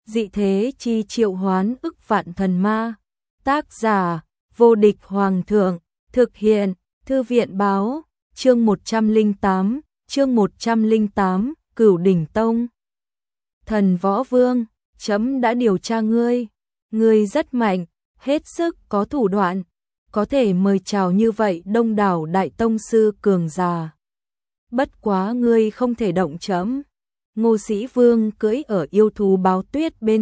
dị thế chi triệu hoán ức vạn thần ma. Tác giả, vô địch hoàng thượng, thực hiện, thư viện báo, chương 108, Cửu Đỉnh Tông. Thần Võ Vương, chấm đã điều tra ngươi, ngươi rất mạnh, hết sức có thủ đoạn, có thể mời chào như vậy đông đảo đại tông sư cường giả. Bất quá ngươi không thể động chấm. Ngô Sĩ Vương cưỡi ở yêu thú báo tuyết bên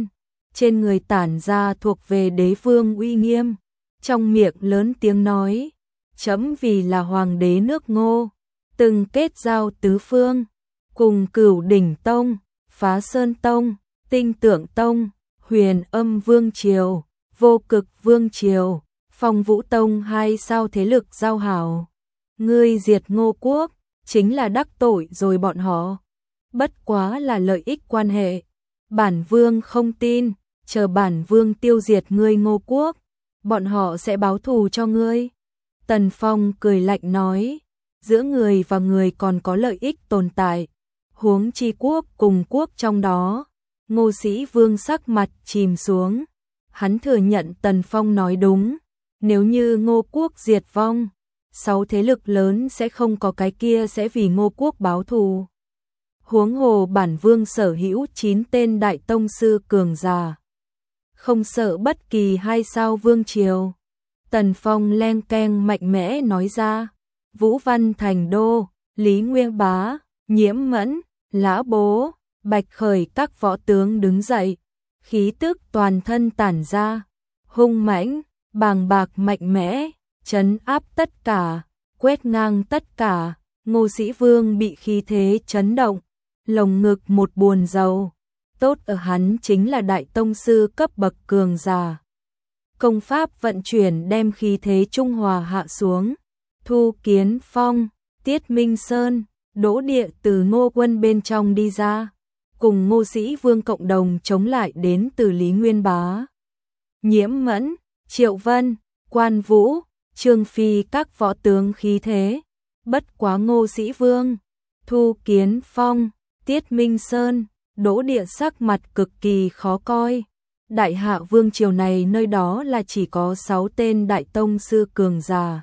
trên người tản ra thuộc về đế vương uy nghiêm, trong miệng lớn tiếng nói, chấm vì là hoàng đế nước Ngô, từng kết giao tứ phương, cùng Cửu Đỉnh Tông, Phá Sơn Tông, Tinh Tượng Tông, Huyền Âm Vương Triều, Vô Cực Vương Triều, Phong Vũ Tông hai sao thế lực giao hảo. Ngươi diệt Ngô quốc, chính là đắc tội rồi bọn họ. Bất quá là lợi ích quan hệ. Bản vương không tin, chờ bản vương tiêu diệt ngươi Ngô quốc, bọn họ sẽ báo thù cho ngươi. Tần Phong cười lạnh nói, giữa người và người còn có lợi ích tồn tại, huống chi quốc cùng quốc trong đó. Ngô Sĩ Vương sắc mặt chìm xuống, hắn thừa nhận Tần Phong nói đúng, nếu như Ngô quốc diệt vong, 6 thế lực lớn sẽ không có cái kia sẽ vì Ngô quốc báo thù. Huống hồ bản vương sở hữu 9 tên đại tông sư cường giả, không sợ bất kỳ 2 sao vương triều. Tần Phong len keng mạnh mẽ nói ra, Vũ Văn Thành Đô, Lý Nguyên Bá, Nhiễm Mẫn, Lã Bố, Bạch Khởi các võ tướng đứng dậy, khí tức toàn thân tản ra, hung mãnh, bàng bạc mạnh mẽ, trấn áp tất cả, quét ngang tất cả. Ngô Sĩ Vương bị khí thế chấn động, lồng ngực một buồn rầu, tốt ở hắn chính là đại tông sư cấp bậc cường giả. Công pháp vận chuyển đem khí thế trung hòa hạ xuống, Thu Kiến Phong, Tiết Minh Sơn, Đỗ Địa từ Ngô quân bên trong đi ra, cùng Ngô Sĩ Vương cộng đồng chống lại đến từ Lý Nguyên Bá, Nhiễm Mẫn, Triệu Vân, Quan Vũ, Trương Phi các võ tướng khí thế. Bất quá Ngô Sĩ Vương, Thu Kiến Phong, Tiết Minh Sơn, Đỗ Địa sắc mặt cực kỳ khó coi. Đại Hạ Vương triều này nơi đó là chỉ có 6 tên đại tông sư cường giả,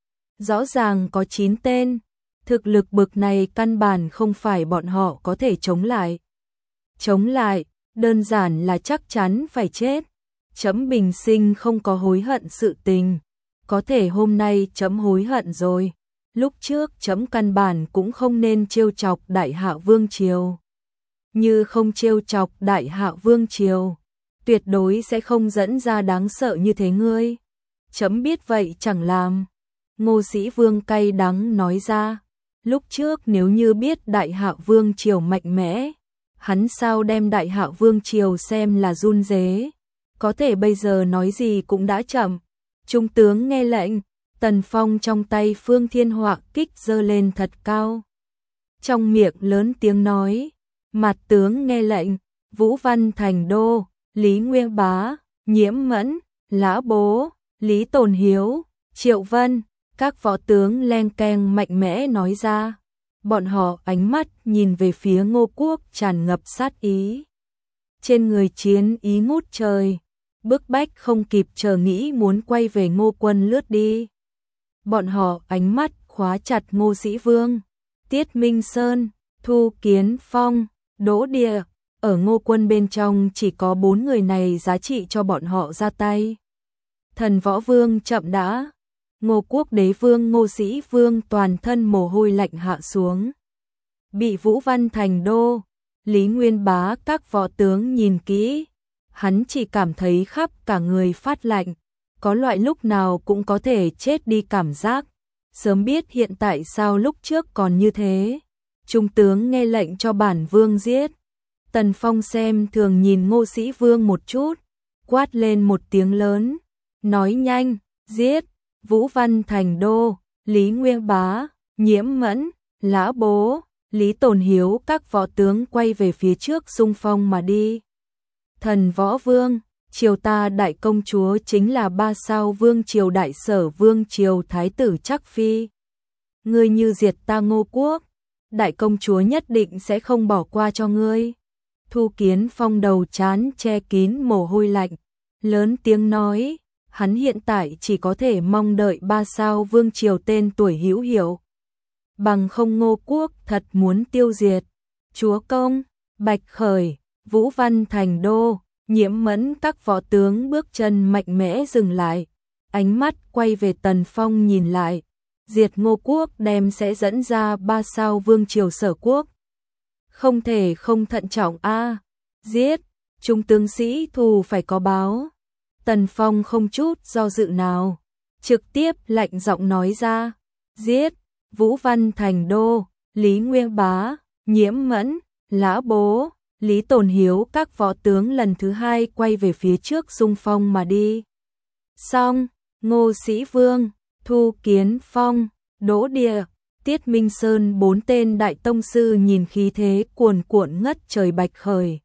rõ ràng có 9 tên, thực lực bực này căn bản không phải bọn họ có thể chống lại. Chống lại, đơn giản là chắc chắn phải chết. Chấm bình sinh không có hối hận sự tình, có thể hôm nay chấm hối hận rồi. Lúc trước chấm căn bản cũng không nên trêu chọc Đại Hạ Vương triều. Như không trêu chọc Đại Hạ Vương triều, tuyệt đối sẽ không dẫn ra đáng sợ như thế ngươi. Chấm biết vậy chẳng làm. Ngô Sĩ Vương cay đắng nói ra, lúc trước nếu như biết Đại Hạ Vương triều mạnh mẽ, hắn sao đem Đại Hạ Vương triều xem là run rế. Có thể bây giờ nói gì cũng đã chậm. Trung tướng nghe lệnh. Tần Phong trong tay Phương Thiên Họa kích giơ lên thật cao, trong miệng lớn tiếng nói, Mạt tướng nghe lệnh. Vũ Văn Thành Đô, Lý Nguyên Bá, Nhiễm Mẫn, Lã Bố, Lý Tồn Hiếu, Triệu Vân, các võ tướng len keng mạnh mẽ nói ra. Bọn họ ánh mắt nhìn về phía Ngô quốc tràn ngập sát ý, trên người chiến ý ngút trời, bức bách không kịp chờ nghĩ muốn quay về Ngô quân lướt đi. Bọn họ ánh mắt khóa chặt Ngô Sĩ Vương, Tiết Minh Sơn, Thu Kiến Phong, Đỗ Địa. Ở Ngô quân bên trong chỉ có 4 người này giá trị cho bọn họ ra tay. Thần Võ Vương chậm đã. Ngô quốc đế vương Ngô Sĩ Vương toàn thân mồ hôi lạnh hạ xuống. Bị Vũ Văn Thành Đô, Lý Nguyên Bá các võ tướng nhìn kỹ, hắn chỉ cảm thấy khắp cả người phát lạnh, có loại lúc nào cũng có thể chết đi cảm giác. Sớm biết hiện tại sao lúc trước còn như thế. Trung tướng nghe lệnh cho bản vương giết. Tần Phong xem thường nhìn Ngô Sĩ Vương một chút, quát lên một tiếng lớn, nói nhanh, giết. Vũ Văn Thành Đô, Lý Nguyên Bá, Nhiễm Mẫn, Lã Bố, Lý Tồn Hiếu các võ tướng quay về phía trước xung phong mà đi. Thần Võ Vương, triều ta đại công chúa chính là 3 sao vương triều Đại Sở vương triều thái tử Trắc Phi. Ngươi như diệt ta Ngô quốc, đại công chúa nhất định sẽ không bỏ qua cho ngươi. Thu Kiến Phong đầu trán che kín mồ hôi lạnh, lớn tiếng nói, hắn hiện tại chỉ có thể mong đợi 3 sao vương triều tên tuổi hữu hiệu. Bằng không Ngô quốc thật muốn tiêu diệt. Chúa công, Bạch Khởi, Vũ Văn Thành Đô, Nhiễm Mẫn các võ tướng bước chân mạnh mẽ dừng lại, ánh mắt quay về Tần Phong nhìn lại. Diệt Ngô quốc đem sẽ dẫn ra 3 sao vương triều Sở quốc. Không thể không thận trọng a. Giết, chúng tướng sĩ thù phải có báo. Tần Phong không chút do dự nào, trực tiếp lạnh giọng nói ra, giết, Vũ Văn Thành Đô, Lý Nguyên Bá, Nhiễm Mẫn, Lã Bố, Lý Tồn Hiếu các võ tướng lần thứ hai quay về phía trước xung phong mà đi. Xong, Ngô Sĩ Vương, Thu Kiến Phong, Đỗ Địa, Tiết Minh Sơn 4 tên đại tông sư nhìn khí thế cuồn cuộn ngất trời Bạch Khởi.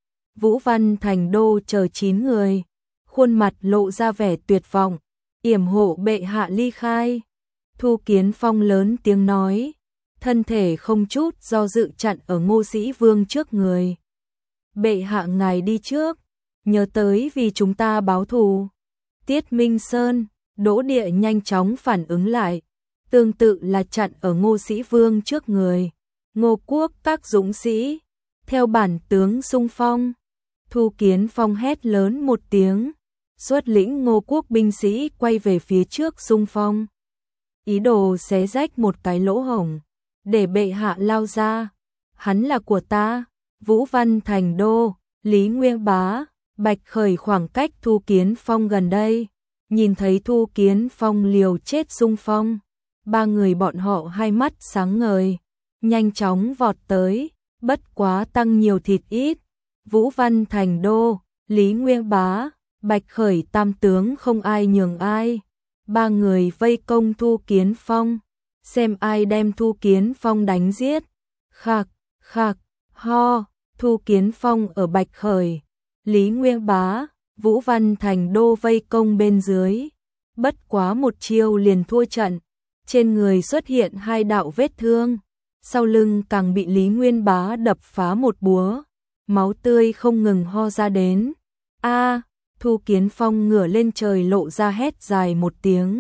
Vũ Văn Thành Đô chờ 9 người, khuôn mặt lộ ra vẻ tuyệt vọng, yểm hộ bệ hạ ly khai. Thu Kiến Phong lớn tiếng nói, thân thể không chút do dự chặn ở Ngô Sĩ Vương trước người. Bệ hạ ngài đi trước, nhớ tới vì chúng ta báo thù. Tiết Minh Sơn, Đỗ Địa nhanh chóng phản ứng lại, tương tự là chặn ở Ngô Sĩ Vương trước người. Ngô quốc các dũng sĩ, theo bản tướng xung phong. Thu Kiến Phong hét lớn một tiếng, xuất lĩnh Ngô quốc binh sĩ quay về phía trước xung phong. Ý đồ xé rách một cái lỗ hổng, để bệ hạ lao ra. Hắn là của ta. Vũ Văn Thành Đô, Lý Nguyên Bá, Bạch Khởi khoảng cách Thu Kiến Phong gần đây. Nhìn thấy Thu Kiến Phong liều chết xung phong, 3 người bọn họ hai mắt sáng ngời, nhanh chóng vọt tới, bất quá tăng nhiều thịt ít. Vũ Văn Thành Đô, Lý Nguyên Bá, Bạch Khởi tam tướng không ai nhường ai. 3 người vây công Thu Kiến Phong, xem ai đem Thu Kiến Phong đánh giết. Khạc, khạc, ho, Thu Kiến Phong ở Bạch Khởi, Lý Nguyên Bá, Vũ Văn Thành Đô vây công bên dưới. Bất quá một chiêu liền thua trận, trên người xuất hiện 2 đạo vết thương, sau lưng càng bị Lý Nguyên Bá đập phá một búa, máu tươi không ngừng ho ra đến. A, Thu Kiến Phong ngửa lên trời lộ ra hét dài một tiếng,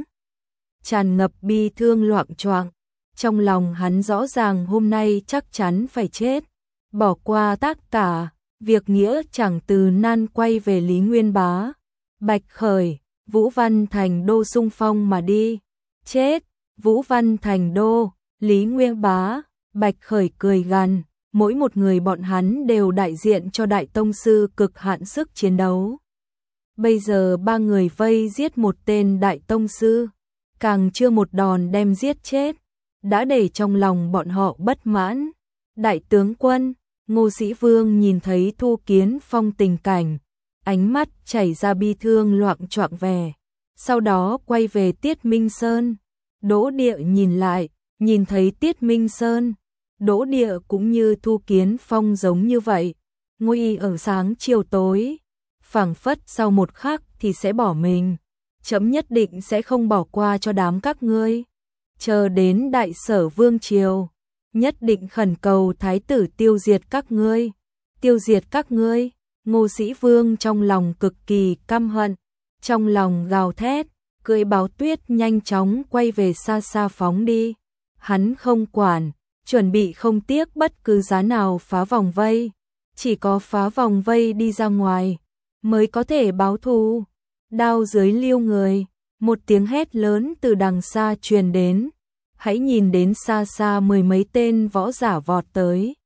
tràn ngập bi thương loạng choạng, trong lòng hắn rõ ràng hôm nay chắc chắn phải chết, bỏ qua tất cả, việc nghĩa chẳng từ nan quay về Lý Nguyên Bá, Bạch Khởi, Vũ Văn Thành Đô xung phong mà đi. Chết, Vũ Văn Thành Đô, Lý Nguyên Bá, Bạch Khởi cười gằn, mỗi một người bọn hắn đều đại diện cho đại tông sư cực hạn sức chiến đấu. Bây giờ 3 người vây giết một tên đại tông sư, càng chưa một đòn đem giết chết, đã để trong lòng bọn họ bất mãn. Đại tướng quân, Ngô Sĩ Vương nhìn thấy Thu Kiến Phong tình cảnh, ánh mắt chảy ra bi thương loạng choạng vẻ, sau đó quay về Tiết Minh Sơn. Đỗ Địa nhìn lại, nhìn thấy Tiết Minh Sơn, Đỗ Địa cũng như Thu Kiến Phong giống như vậy, ngồi y ở sáng chiều tối, phảng phất sau một khắc thì sẽ bỏ mình, chấm nhất định sẽ không bỏ qua cho đám các ngươi, chờ đến Đại Sở Vương triều, nhất định khẩn cầu thái tử tiêu diệt các ngươi, tiêu diệt các ngươi. Ngô Sĩ Vương trong lòng cực kỳ căm hận, trong lòng gào thét, cưỡi báo tuyết nhanh chóng quay về xa xa phóng đi. Hắn không quản, chuẩn bị không tiếc bất cứ giá nào phá vòng vây, chỉ có phá vòng vây đi ra ngoài mới có thể báo thù. Đao dưới liêu người, một tiếng hét lớn từ đằng xa truyền đến, hãy nhìn đến xa xa 10 mấy tên võ giả vọt tới.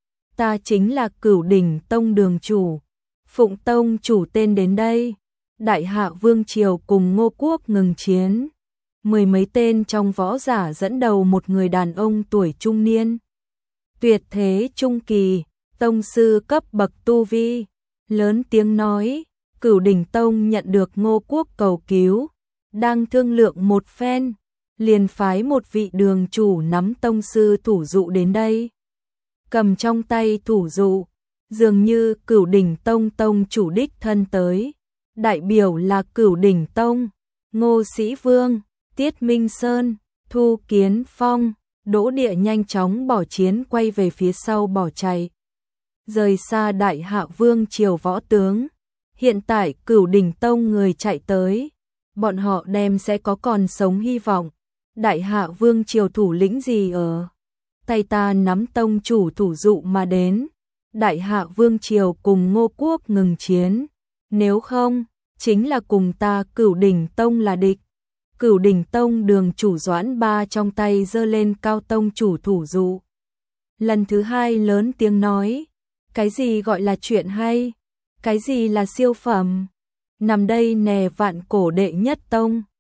Ta chính là Cửu Đỉnh Tông đường chủ, Phụng Tông chủ tên đến đây. Đại hạ vương triều cùng Ngô quốc ngừng chiến. 10 mấy tên trong võ giả dẫn đầu một người đàn ông tuổi trung niên, tuyệt thế trung kỳ, tông sư cấp bậc tu vi, lớn tiếng nói, Cửu Đỉnh Tông nhận được Ngô quốc cầu cứu, đang thương lượng một phen, liền phái một vị đường chủ nắm tông sư thủ dụ đến đây. Cầm trong tay thủ dụ, dường như Cửu Đỉnh Tông tông chủ đích thân tới, đại biểu là Cửu Đỉnh Tông, Ngô Sĩ Vương, Tiết Minh Sơn, Thu Kiến Phong, Đỗ Địa nhanh chóng bỏ chiến quay về phía sau bỏ chạy. rời xa Đại Hạ Vương triều võ tướng. Hiện tại Cửu Đỉnh Tông người chạy tới, bọn họ đem sẽ có còn sống hy vọng. Đại Hạ Vương triều thủ lĩnh gì ở tay ta nắm tông chủ thủ dụ mà đến. Đại Hạ Vương triều cùng Ngô Quốc ngừng chiến, nếu không, chính là cùng ta Cửu Đỉnh Tông là địch. Cửu Đỉnh Tông đường chủ Doãn Ba trong tay giơ lên cao tông chủ thủ dụ. Lần thứ hai lớn tiếng nói, cái gì gọi là chuyện hay? Cái gì là siêu phẩm? Nằm đây nè vạn cổ đệ nhất tông.